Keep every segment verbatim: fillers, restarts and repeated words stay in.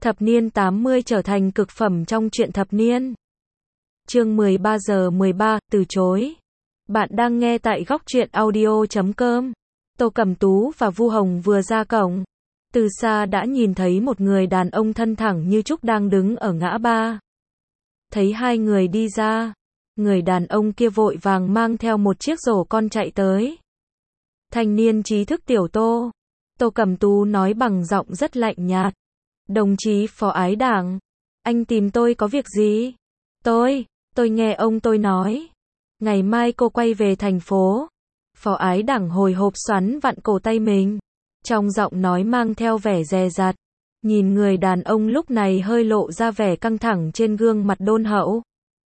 Thập niên tám mươi trở thành cực phẩm trong truyện thập niên. Chương mười ba giờ mười ba, từ chối. Bạn đang nghe tại góc truyện audio chấm com. Tô Cẩm Tú và Vu Hồng vừa ra cổng. Từ xa đã nhìn thấy một người đàn ông thân thẳng như trúc đang đứng ở ngã ba. Thấy hai người đi ra, người đàn ông kia vội vàng mang theo một chiếc rổ con chạy tới. Thanh niên trí thức tiểu Tô. Tô Cẩm Tú nói bằng giọng rất lạnh nhạt. Đồng chí phó ái đảng, anh tìm tôi có việc gì? Tôi, tôi nghe ông tôi nói. Ngày mai cô quay về thành phố. Phó ái đảng hồi hộp xoắn vặn cổ tay mình. Trong giọng nói mang theo vẻ dè dặt. Nhìn người đàn ông lúc này hơi lộ ra vẻ căng thẳng trên gương mặt đôn hậu.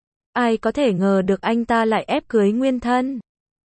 Ai có thể ngờ được anh ta lại ép cưới nguyên thân.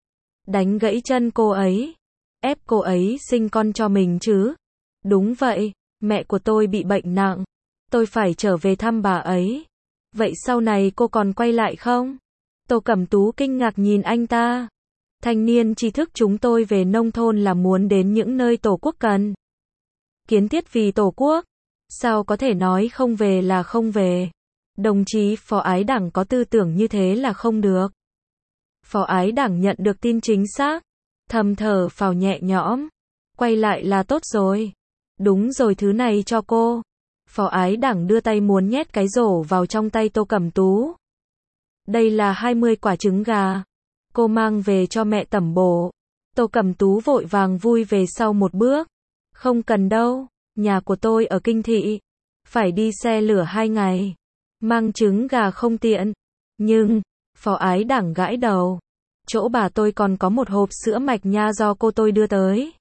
Đánh gãy chân cô ấy. Ép cô ấy sinh con cho mình chứ? Đúng vậy. Mẹ của tôi bị bệnh nặng. Tôi phải trở về thăm bà ấy. Vậy sau này cô còn quay lại không? Tô Cẩm Tú kinh ngạc nhìn anh ta. Thanh niên tri thức chúng tôi về nông thôn là muốn đến những nơi tổ quốc cần. Kiến thiết vì tổ quốc. Sao có thể nói không về là không về? Đồng chí phó ái đảng có tư tưởng như thế là không được. Phó ái đảng nhận được tin chính xác. Thầm thở phào nhẹ nhõm. Quay lại là tốt rồi. Đúng rồi, thứ này cho cô. Phó ái đảng đưa tay muốn nhét cái rổ vào trong tay Tô Cẩm Tú. Đây là hai mươi quả trứng gà. Cô mang về cho mẹ tẩm bổ. Tô Cẩm Tú vội vàng vui về sau một bước. Không cần đâu, nhà của tôi ở Kinh Thị. Phải đi xe lửa hai ngày. Mang trứng gà không tiện. Nhưng, phó ái đảng gãi đầu. Chỗ bà tôi còn có một hộp sữa mạch nha do cô tôi đưa tới.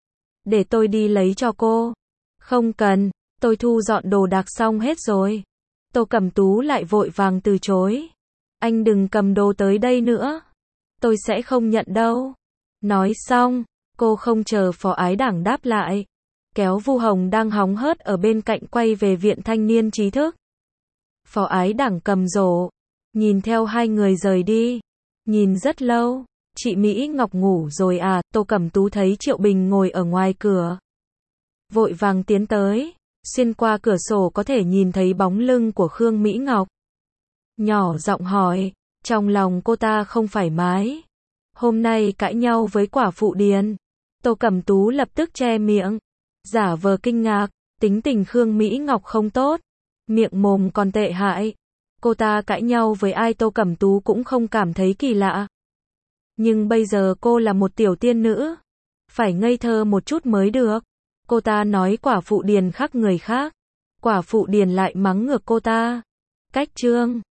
Để tôi đi lấy cho cô. Không cần, tôi thu dọn đồ đạc xong hết rồi. Tô Cẩm Tú lại vội vàng từ chối. Anh đừng cầm đồ tới đây nữa. Tôi sẽ không nhận đâu. Nói xong, cô không chờ phó ái đảng đáp lại. Kéo Vu Hồng đang hóng hớt ở bên cạnh quay về viện thanh niên trí thức. Phó ái đảng cầm rổ. Nhìn theo hai người rời đi. Nhìn rất lâu. Chị Mỹ Ngọc ngủ rồi à? Tô Cẩm Tú thấy Triệu Bình ngồi ở ngoài cửa. Vội vàng tiến tới. Xuyên qua cửa sổ có thể nhìn thấy bóng lưng của Khương Mỹ Ngọc. Nhỏ giọng hỏi. Trong lòng cô ta không thoải mái. Hôm nay cãi nhau với quả phụ Điền. Tô Cẩm Tú lập tức che miệng. Giả vờ kinh ngạc. Tính tình Khương Mỹ Ngọc không tốt. Miệng mồm còn tệ hại. Cô ta cãi nhau với ai Tô Cẩm Tú cũng không cảm thấy kỳ lạ. Nhưng bây giờ cô là một tiểu tiên nữ. Phải ngây thơ một chút mới được. Cô ta nói quả phụ Điền khác người khác. Quả phụ Điền lại mắng ngược cô ta. Cách chương